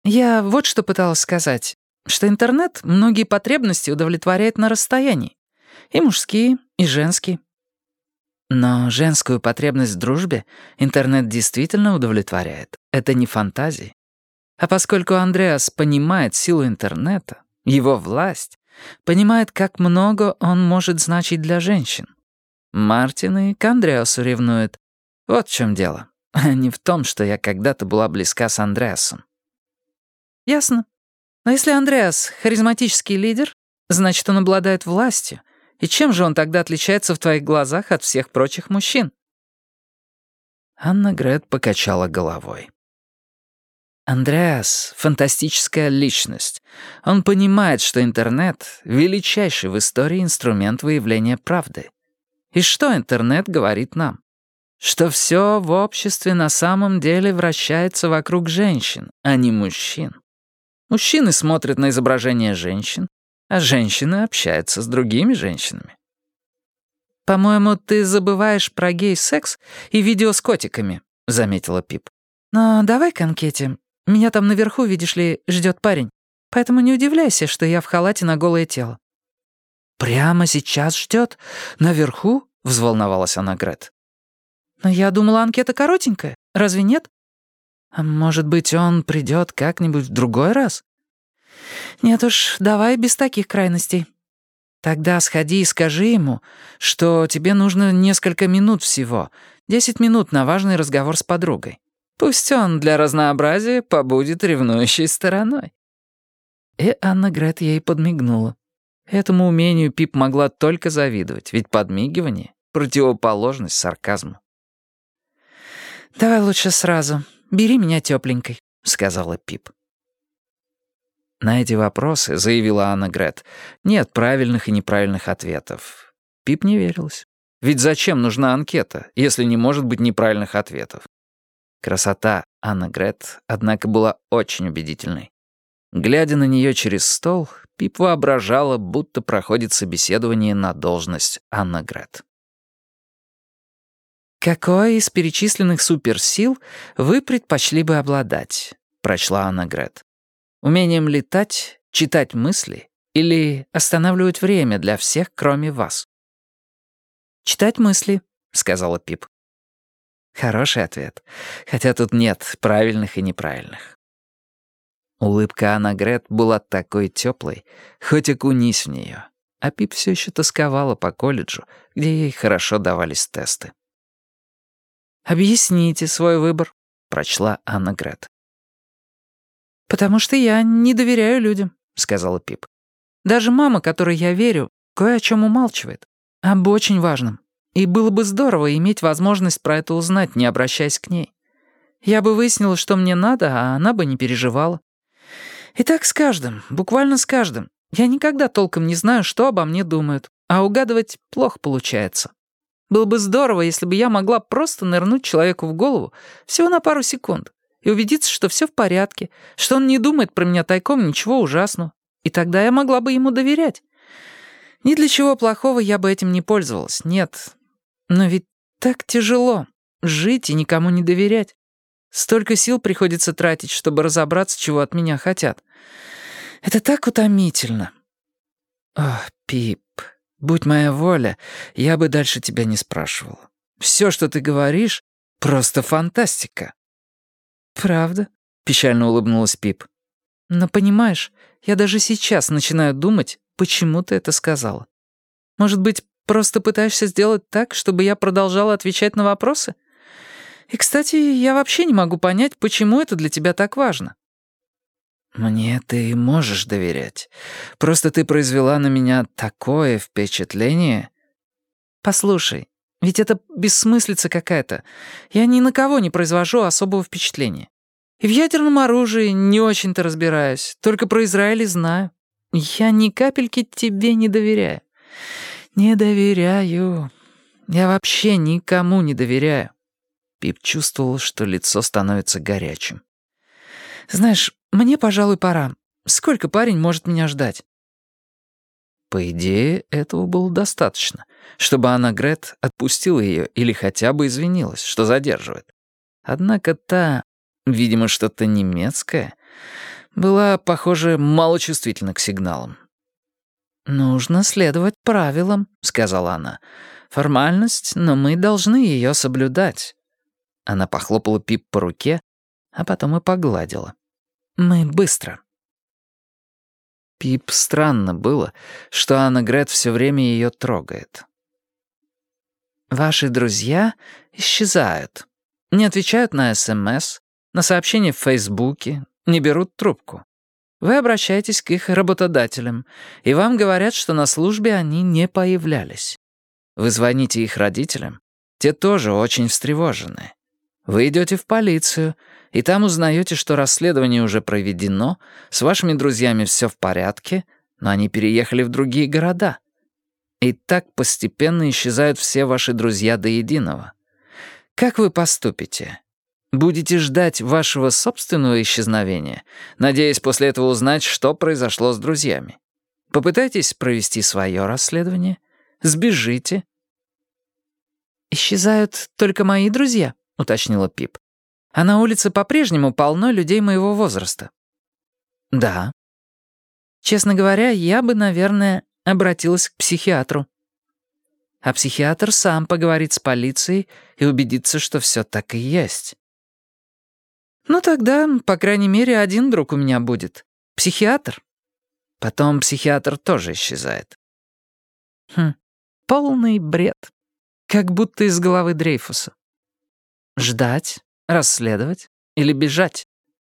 Я вот что пыталась сказать, что интернет многие потребности удовлетворяет на расстоянии. И мужские, и женские. Но женскую потребность в дружбе интернет действительно удовлетворяет. Это не фантазии. А поскольку Андреас понимает силу интернета, его власть, понимает, как много он может значить для женщин, Мартин и к Андреасу ревнует. Вот в чем дело. А не в том, что я когда-то была близка с Андреасом. Ясно. Но если Андреас — харизматический лидер, значит, он обладает властью. И чем же он тогда отличается в твоих глазах от всех прочих мужчин? Анна-Грет покачала головой. Андреас — фантастическая личность. Он понимает, что интернет — величайший в истории инструмент выявления правды. И что интернет говорит нам? Что все в обществе на самом деле вращается вокруг женщин, а не мужчин. Мужчины смотрят на изображения женщин, а женщины общаются с другими женщинами. «По-моему, ты забываешь про гей-секс и видео с котиками», — заметила Пип. «Но давай к анкете. Меня там наверху, видишь ли, ждет парень. Поэтому не удивляйся, что я в халате на голое тело». «Прямо сейчас ждет? Наверху?» — взволновалась Анна-Грет. «Но я думала, анкета коротенькая. Разве нет?» «А может быть, он придет как-нибудь в другой раз?» «Нет уж, давай без таких крайностей. Тогда сходи и скажи ему, что тебе нужно несколько минут всего, 10 минут на важный разговор с подругой. Пусть он для разнообразия побудет ревнующей стороной». И Анна-Грет ей подмигнула. Этому умению Пип могла только завидовать, ведь подмигивание — противоположность сарказму. «Давай лучше сразу. Бери меня тёпленькой», — сказала Пип. На эти вопросы, заявила Анна-Грет, нет правильных и неправильных ответов. Пип не верилась. Ведь зачем нужна анкета, если не может быть неправильных ответов? Красота Анна-Грет, однако, была очень убедительной. Глядя на нее через стол, Пип воображала, будто проходит собеседование на должность Анна-Грет. «Какой из перечисленных суперсил вы предпочли бы обладать?» — прочла Анна-Грет. «Умением летать, читать мысли или останавливать время для всех, кроме вас?» «Читать мысли», — сказала Пип. Хороший ответ, хотя тут нет правильных и неправильных. Улыбка Анна-Грет была такой теплой, хоть окунись в нее, а Пип все еще тосковала по колледжу, где ей хорошо давались тесты. «Объясните свой выбор», — прочла Анна-Грет. «Потому что я не доверяю людям», — сказала Пип. «Даже мама, которой я верю, кое о чем умалчивает. Об очень важном. И было бы здорово иметь возможность про это узнать, не обращаясь к ней. Я бы выяснила, что мне надо, а она бы не переживала. И так с каждым, буквально с каждым. Я никогда толком не знаю, что обо мне думают, а угадывать плохо получается. Было бы здорово, если бы я могла просто нырнуть человеку в голову всего на пару секунд и убедиться, что все в порядке, что он не думает про меня тайком ничего ужасного. И тогда я могла бы ему доверять. Ни для чего плохого я бы этим не пользовалась, нет. Но ведь так тяжело жить и никому не доверять. Столько сил приходится тратить, чтобы разобраться, чего от меня хотят. Это так утомительно. Ох, Пип, будь моя воля, я бы дальше тебя не спрашивала. Все, что ты говоришь, просто фантастика. Правда? Печально улыбнулась Пип. Но понимаешь, я даже сейчас начинаю думать, почему ты это сказала. Может быть, просто пытаешься сделать так, чтобы я продолжала отвечать на вопросы? И, кстати, я вообще не могу понять, почему это для тебя так важно. Мне ты можешь доверять. Просто ты произвела на меня такое впечатление. Послушай, ведь это бессмыслица какая-то. Я ни на кого не произвожу особого впечатления. И в ядерном оружии не очень-то разбираюсь, только про Израиль знаю. Я ни капельки тебе не доверяю. Не доверяю. Я вообще никому не доверяю. Пип чувствовал, что лицо становится горячим. «Знаешь, мне, пожалуй, пора. Сколько парень может меня ждать?» По идее, этого было достаточно, чтобы Анна-Грет отпустила ее или хотя бы извинилась, что задерживает. Однако та, видимо, что-то немецкое, была, похоже, малочувствительна к сигналам. «Нужно следовать правилам», — сказала она. «Формальность, но мы должны ее соблюдать». Она похлопала Пип по руке, а потом и погладила. «Мы быстро». Пип странно было, что Анна-Грет все время ее трогает. «Ваши друзья исчезают, не отвечают на СМС, на сообщения в Фейсбуке, не берут трубку. Вы обращаетесь к их работодателям, и вам говорят, что на службе они не появлялись. Вы звоните их родителям, те тоже очень встревожены. Вы идете в полицию, и там узнаете, что расследование уже проведено, с вашими друзьями все в порядке, но они переехали в другие города. И так постепенно исчезают все ваши друзья до единого. Как вы поступите? Будете ждать вашего собственного исчезновения, надеясь после этого узнать, что произошло с друзьями? Попытайтесь провести свое расследование. Сбежите. «Исчезают только мои друзья», — уточнила Пип. «А на улице по-прежнему полно людей моего возраста». «Да». «Честно говоря, я бы, наверное, обратилась к психиатру». А психиатр сам поговорит с полицией и убедится, что все так и есть. Ну тогда, по крайней мере, один друг у меня будет. Психиатр. Потом психиатр тоже исчезает. Полный бред. Как будто из головы Дрейфуса. Ждать, расследовать или бежать?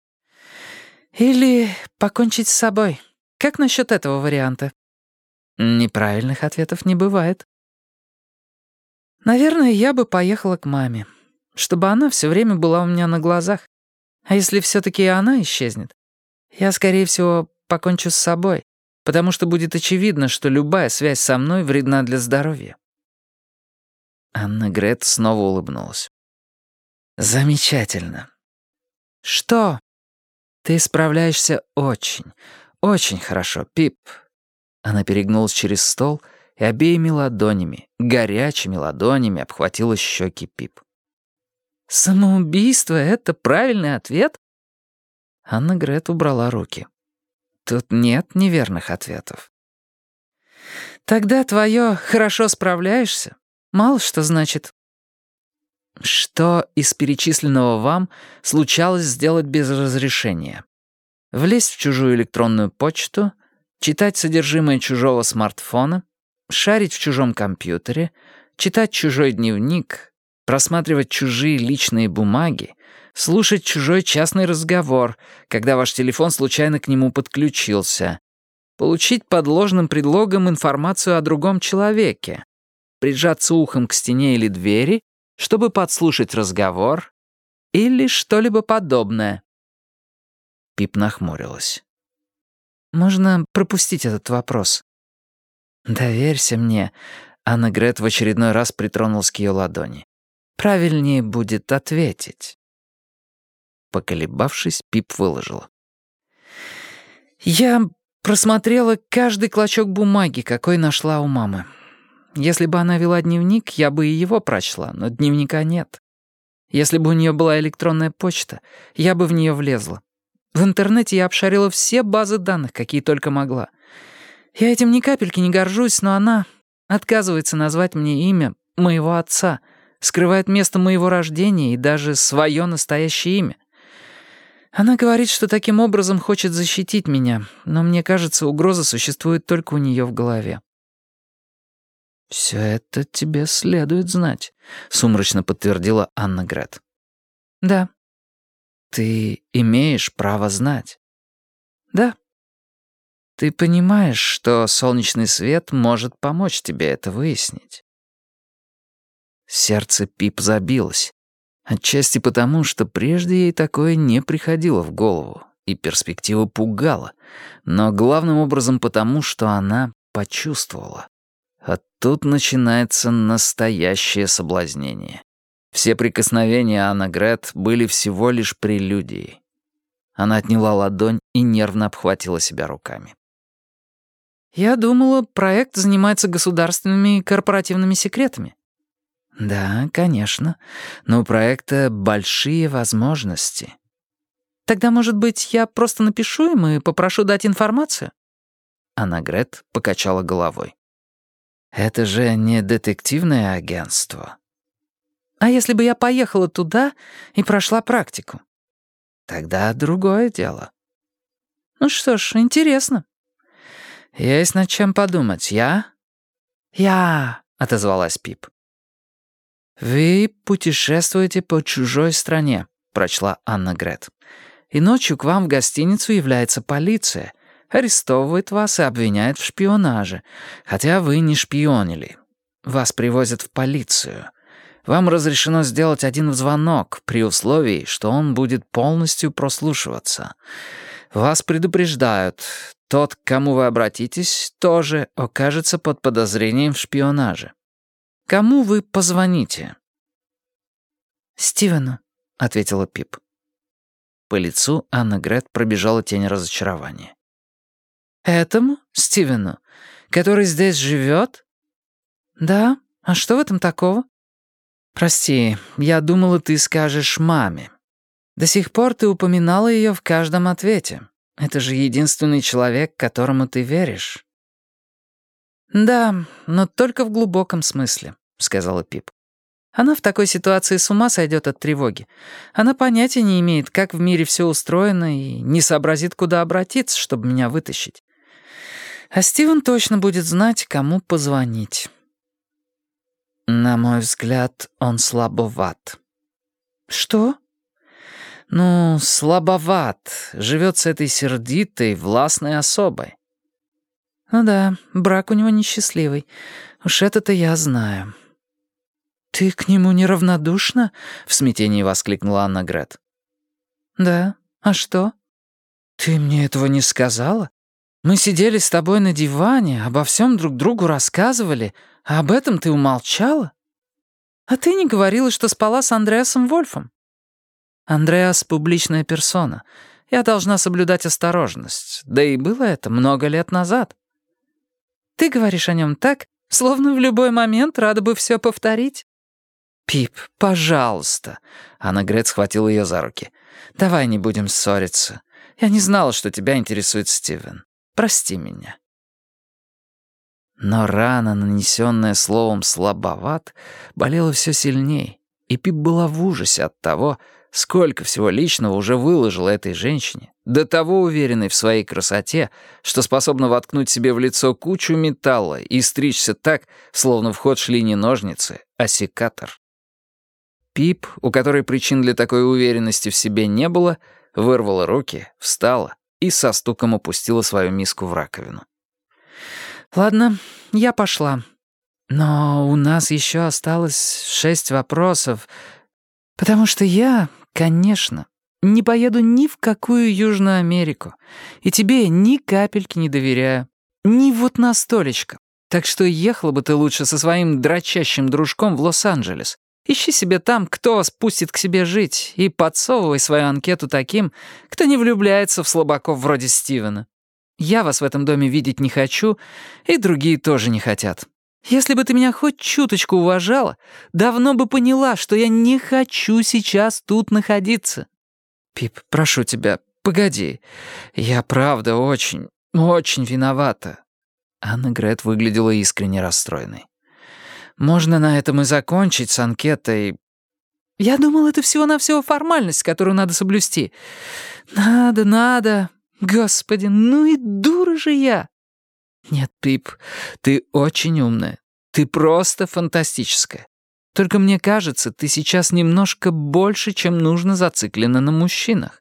Или покончить с собой. Как насчет этого варианта? Неправильных ответов не бывает. Наверное, я бы поехала к маме, чтобы она все время была у меня на глазах. А если все-таки и она исчезнет, я, скорее всего, покончу с собой, потому что будет очевидно, что любая связь со мной вредна для здоровья. Анна-Грет снова улыбнулась. «Замечательно». «Что?» «Ты справляешься очень, очень хорошо, Пип». Она перегнулась через стол и обеими ладонями, горячими ладонями, обхватила щеки Пип. «Самоубийство — это правильный ответ?» Анна-Грет убрала руки. «Тут нет неверных ответов». «Тогда твое «хорошо справляешься» мало что значит». Что из перечисленного вам случалось сделать без разрешения? Влезть в чужую электронную почту, читать содержимое чужого смартфона, шарить в чужом компьютере, читать чужой дневник, просматривать чужие личные бумаги, слушать чужой частный разговор, когда ваш телефон случайно к нему подключился, получить под ложным предлогом информацию о другом человеке, прижаться ухом к стене или двери, чтобы подслушать разговор или что-либо подобное. Пип нахмурилась. «Можно пропустить этот вопрос?» «Доверься мне», — Анна-Грет в очередной раз притронулась к ее ладони. «Правильнее будет ответить». Поколебавшись, Пип выложила. «Я просмотрела каждый клочок бумаги, какой нашла у мамы. Если бы она вела дневник, я бы и его прочла, но дневника нет. Если бы у нее была электронная почта, я бы в нее влезла. В интернете я обшарила все базы данных, какие только могла. Я этим ни капельки не горжусь, но она отказывается назвать мне имя моего отца, скрывает место моего рождения и даже свое настоящее имя. Она говорит, что таким образом хочет защитить меня, но мне кажется, угроза существует только у нее в голове. «Все это тебе следует знать», — сумрачно подтвердила Анна-Грет. «Да». «Ты имеешь право знать». «Да». «Ты понимаешь, что солнечный свет может помочь тебе это выяснить?» Сердце Пип забилось. Отчасти потому, что прежде ей такое не приходило в голову, и перспектива пугала, но главным образом потому, что она почувствовала. А тут начинается настоящее соблазнение. Все прикосновения Анна-Грет были всего лишь прелюдией. Она отняла ладонь и нервно обхватила себя руками. «Я думала, проект занимается государственными и корпоративными секретами». «Да, конечно, но у проекта большие возможности». Тогда, может быть, я просто напишу им и попрошу дать информацию?» Аннегрет покачала головой. «Это же не детективное агентство». «А если бы я поехала туда и прошла практику?» «Тогда другое дело». «Ну что ж, интересно». «Есть над чем подумать, я?» «Я», — отозвалась Пип. «Вы путешествуете по чужой стране», — прочла Аннегрет. «И ночью к вам в гостиницу является полиция, арестовывает вас и обвиняет в шпионаже, хотя вы не шпионили. Вас привозят в полицию. Вам разрешено сделать один звонок при условии, что он будет полностью прослушиваться. Вас предупреждают, тот, к кому вы обратитесь, тоже окажется под подозрением в шпионаже. Кому вы позвоните?» «Стивену», — ответила Пип. По лицу Аннегрет пробежала тень разочарования. «Этому Стивену, который здесь живет?» «Да, а что в этом такого?» «Прости, я думала, ты скажешь маме. До сих пор ты упоминала ее в каждом ответе. Это же единственный человек, которому ты веришь». «Да, но только в глубоком смысле», — сказала Пип. «Она в такой ситуации с ума сойдет от тревоги. Она понятия не имеет, как в мире все устроено, и не сообразит, куда обратиться, чтобы меня вытащить. А Стивен точно будет знать, кому позвонить». «На мой взгляд, он слабоват». «Что?» «Ну, слабоват. Живет с этой сердитой, властной особой». «Ну да, брак у него несчастливый. Уж это-то я знаю». «Ты к нему неравнодушна?» — в смятении воскликнула Аннегрет. «Да. А что?» «Ты мне этого не сказала? Мы сидели с тобой на диване, обо всем друг другу рассказывали, а об этом ты умолчала? А ты не говорила, что спала с Андреасом Вольфом?» «Андреас — публичная персона. Я должна соблюдать осторожность. Да и было это много лет назад». «Ты говоришь о нем так, словно в любой момент рада бы все повторить». «Пип, пожалуйста!» Аннегрет схватила ее за руки. «Давай не будем ссориться. Я не знала, что тебя интересует Стивен. Прости меня». Но рана, нанесенная словом «слабоват», болела все сильней, и Пип была в ужасе от того, сколько всего личного уже выложила этой женщине, до того уверенной в своей красоте, что способна воткнуть себе в лицо кучу металла и стричься так, словно в ход шли не ножницы, а секатор. Пип, у которой причин для такой уверенности в себе не было, вырвала руки, встала и со стуком опустила свою миску в раковину. «Ладно, я пошла. Но у нас еще осталось 6 вопросов, потому что я, конечно, не поеду ни в какую Южную Америку, и тебе ни капельки не доверяю, ни вот на столечко. Так что ехала бы ты лучше со своим дрочащим дружком в Лос-Анджелес. Ищи себе там, кто вас пустит к себе жить, и подсовывай свою анкету таким, кто не влюбляется в слабаков вроде Стивена. Я вас в этом доме видеть не хочу, и другие тоже не хотят. Если бы ты меня хоть чуточку уважала, давно бы поняла, что я не хочу сейчас тут находиться». «Пип, прошу тебя, погоди. Я правда очень, очень виновата». Аннегрет выглядела искренне расстроенной. «Можно на этом и закончить с анкетой». «Я думал, это всего-навсего формальность, которую надо соблюсти. Надо. Господи, ну и дура же я». «Нет, Пип, ты очень умная. Ты просто фантастическая. Только мне кажется, ты сейчас немножко больше, чем нужно, зациклена на мужчинах».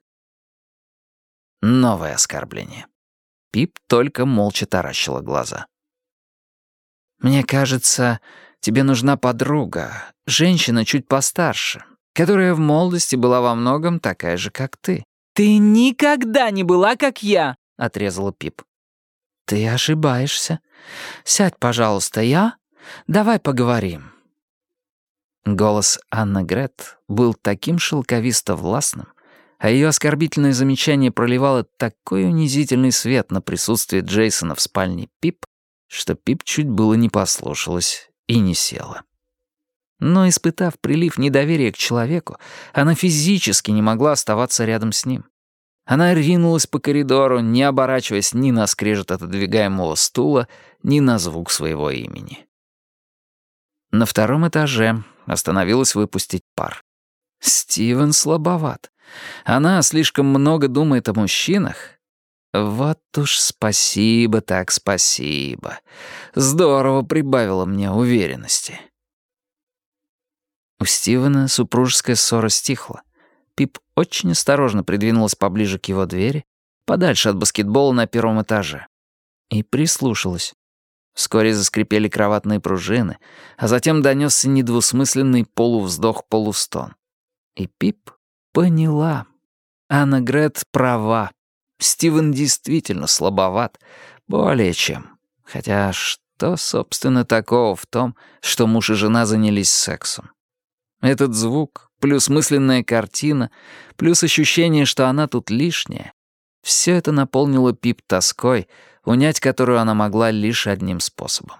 Новое оскорбление. Пип только молча таращила глаза. «Мне кажется, тебе нужна подруга, женщина чуть постарше, которая в молодости была во многом такая же, как ты». «Ты никогда не была, как я!» — отрезала Пип. «Ты ошибаешься. Сядь, пожалуйста, Давай поговорим». Голос Аннегрет был таким шелковисто-властным, а ее оскорбительное замечание проливало такой унизительный свет на присутствие Джейсона в спальне Пип, что Пип чуть было не послушалась и не села. Но, испытав прилив недоверия к человеку, она физически не могла оставаться рядом с ним. Она ринулась по коридору, не оборачиваясь ни на скрежет отодвигаемого стула, ни на звук своего имени. На втором этаже остановилась выпустить пар. Стивен слабоват. Она слишком много думает о мужчинах. Вот уж спасибо так спасибо. Здорово прибавило мне уверенности. У Стивена супружеская ссора стихла. Пип очень осторожно придвинулась поближе к его двери, подальше от баскетбола на первом этаже, и прислушалась. Вскоре заскрипели кроватные пружины, а затем донесся недвусмысленный полувздох-полустон. И Пип поняла. Аннегрет права. Стивен действительно слабоват. Более чем. Хотя что, собственно, такого в том, что муж и жена занялись сексом? Этот звук, плюс мысленная картина, плюс ощущение, что она тут лишняя. Все это наполнило Пип тоской, унять которую она могла лишь одним способом.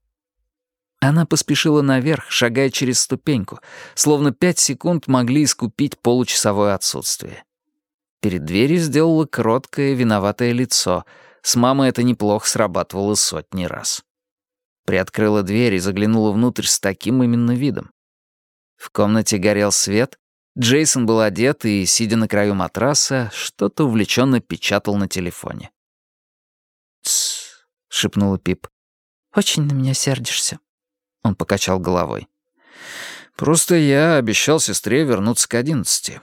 Она поспешила наверх, шагая через ступеньку, словно 5 секунд могли искупить получасовое отсутствие. Перед дверью сделала кроткое, виноватое лицо. С мамой это неплохо срабатывало сотни раз. Приоткрыла дверь и заглянула внутрь с таким именно видом. В комнате горел свет, Джейсон был одет и, сидя на краю матраса, что-то увлеченно печатал на телефоне. «Тссс», — шепнула Пип. «Очень на меня сердишься». Он покачал головой. «Просто я обещал сестре вернуться к 11».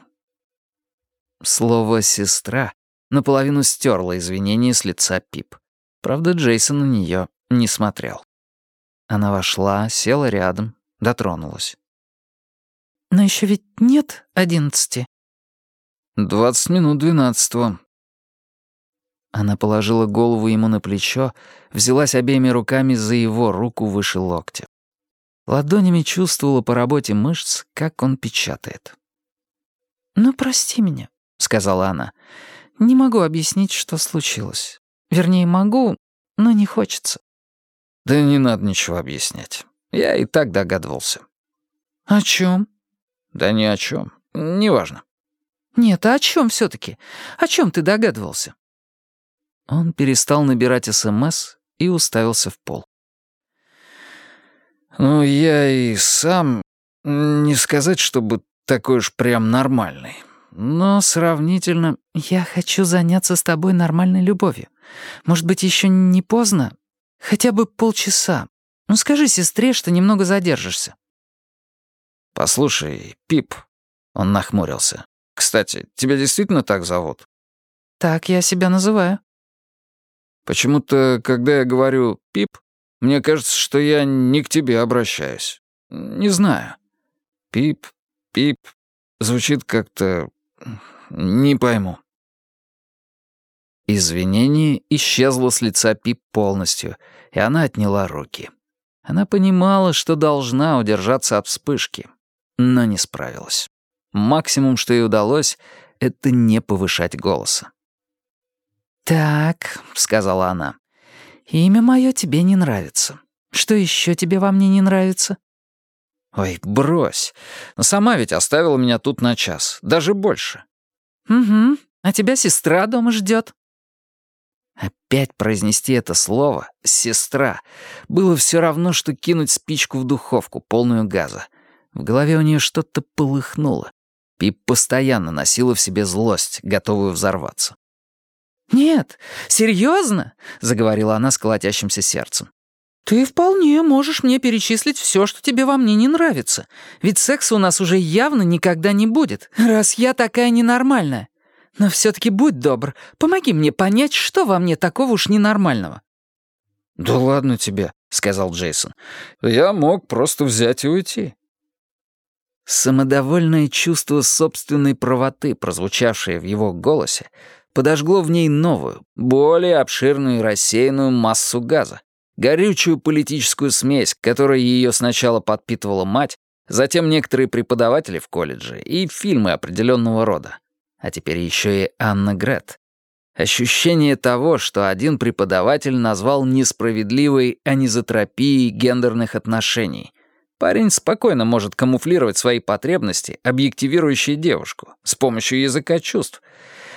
Слово «сестра» наполовину стерло извинения с лица Пип. Правда, Джейсон на нее не смотрел. Она вошла, села рядом, дотронулась. «Но еще ведь нет 11. 20 минут 12-го». Она положила голову ему на плечо, взялась обеими руками за его руку выше локтя. Ладонями чувствовала по работе мышц, как он печатает. «Ну, прости меня», — сказала она. «Не могу объяснить, что случилось. Вернее, могу, но не хочется». «Да не надо ничего объяснять. Я и так догадывался». «О чем?» «Да ни о чем. Неважно». «Нет, а о чем все-таки? О чем ты догадывался?» Он перестал набирать СМС и уставился в пол. «Ну, я и сам... Не сказать, чтобы такой уж прям нормальный. Но сравнительно... Я хочу заняться с тобой нормальной любовью. Может быть, еще не поздно? Хотя бы полчаса. Ну, скажи сестре, что немного задержишься». «Послушай, Пип...» Он нахмурился. «Кстати, тебя действительно так зовут?» «Так я себя называю». «Почему-то, когда я говорю «Пип», мне кажется, что я не к тебе обращаюсь. Не знаю. Пип, Пип... Звучит как-то... Не пойму». Извинение исчезло с лица Пип полностью, и она отняла руки. Она понимала, что должна удержаться от вспышки, но не справилась. Максимум, что ей удалось, — это не повышать голоса. «Так», — сказала она, — «имя мое тебе не нравится. Что еще тебе во мне не нравится?» «Ой, брось. Но сама ведь оставила меня тут на час, даже больше». «Угу, а тебя сестра дома ждет». Опять произнести это слово «сестра» было все равно, что кинуть спичку в духовку, полную газа. В голове у нее что-то полыхнуло. Пип постоянно носила в себе злость, готовую взорваться. «Нет, серьезно?» — заговорила она с колотящимся сердцем. «Ты вполне можешь мне перечислить все, что тебе во мне не нравится. Ведь секса у нас уже явно никогда не будет, раз я такая ненормальная. Но все-таки будь добр, помоги мне понять, что во мне такого уж ненормального». «Да ладно тебе», — сказал Джейсон. «Я мог просто взять и уйти». Самодовольное чувство собственной правоты, прозвучавшее в его голосе, подожгло в ней новую, более обширную и рассеянную массу газа, горючую политическую смесь, которой ее сначала подпитывала мать, затем некоторые преподаватели в колледже и фильмы определенного рода. А теперь еще и Аннегрет. Ощущение того, что один преподаватель назвал несправедливой анизотропией гендерных отношений. Парень спокойно может камуфлировать свои потребности, объективирующие девушку, с помощью языка чувств.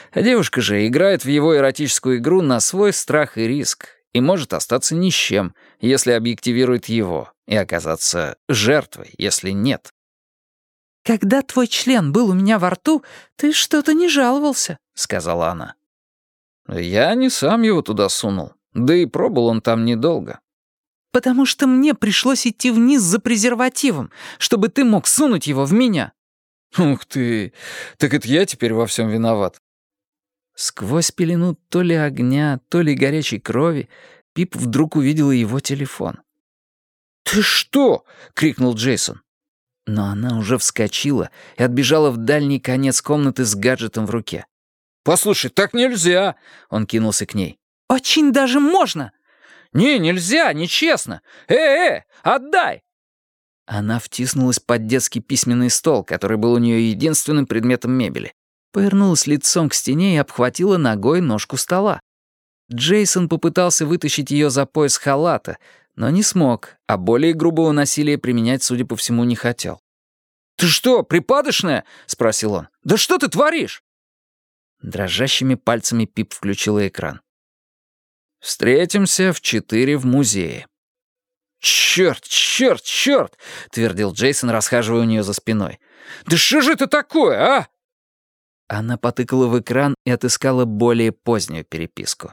А девушка же играет в его эротическую игру на свой страх и риск и может остаться ни с чем, если объективирует его, и оказаться жертвой, если нет. «Когда твой член был у меня во рту, ты что-то не жаловался», — сказала она. «Я не сам его туда сунул, да и пробыл он там недолго». «Потому что мне пришлось идти вниз за презервативом, чтобы ты мог сунуть его в меня». «Ух ты! Так это я теперь во всем виноват». Сквозь пелену то ли огня, то ли горячей крови Пип вдруг увидела его телефон. «Ты что?» — крикнул Джейсон. Но она уже вскочила и отбежала в дальний конец комнаты с гаджетом в руке. «Послушай, так нельзя!» — он кинулся к ней. «Очень даже можно!» «Не, нельзя, нечестно! Отдай!» Она втиснулась под детский письменный стол, который был у нее единственным предметом мебели, повернулась лицом к стене и обхватила ногой ножку стола. Джейсон попытался вытащить ее за пояс халата, но не смог, а более грубого насилия применять, судя по всему, не хотел. «Ты что, припадочная?» — спросил он. «Да что ты творишь?» Дрожащими пальцами Пип включила экран. «Встретимся в 4 в музее». «Черт, черт, черт!» — твердил Джейсон, расхаживая у нее за спиной. «Да что же это такое, а?» Она потыкала в экран и отыскала более позднюю переписку.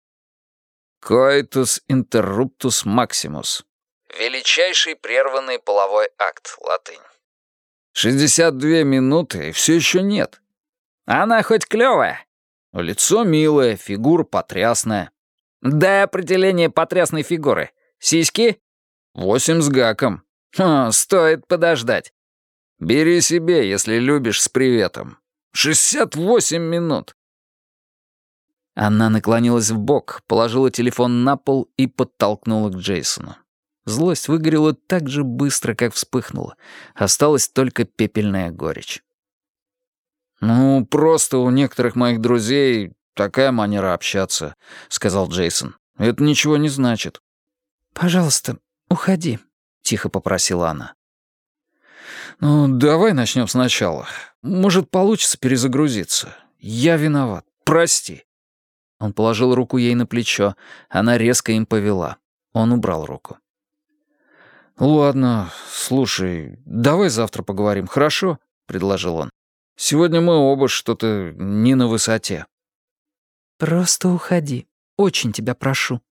«Coitus interruptus maximus». Величайший прерванный половой акт, латынь. 62 минуты, и все еще нет. Она хоть клевая. Лицо милое, фигура потрясная. Дай определение потрясной фигуры. Сиськи? 8 с гаком. Стоит подождать. Бери себе, если любишь, с приветом. 68 минут. Она наклонилась вбок, положила телефон на пол и подтолкнула к Джейсону. Злость выгорела так же быстро, как вспыхнула. Осталась только пепельная горечь. «Ну, просто у некоторых моих друзей такая манера общаться», — сказал Джейсон. «Это ничего не значит». «Пожалуйста, уходи», — тихо попросила она. «Ну, давай начнем сначала. Может, получится перезагрузиться. Я виноват. Прости». Он положил руку ей на плечо. Она резко им повела. Он убрал руку. «Ладно, слушай, давай завтра поговорим, хорошо?» — предложил он. «Сегодня мы оба что-то не на высоте». «Просто уходи. Очень тебя прошу».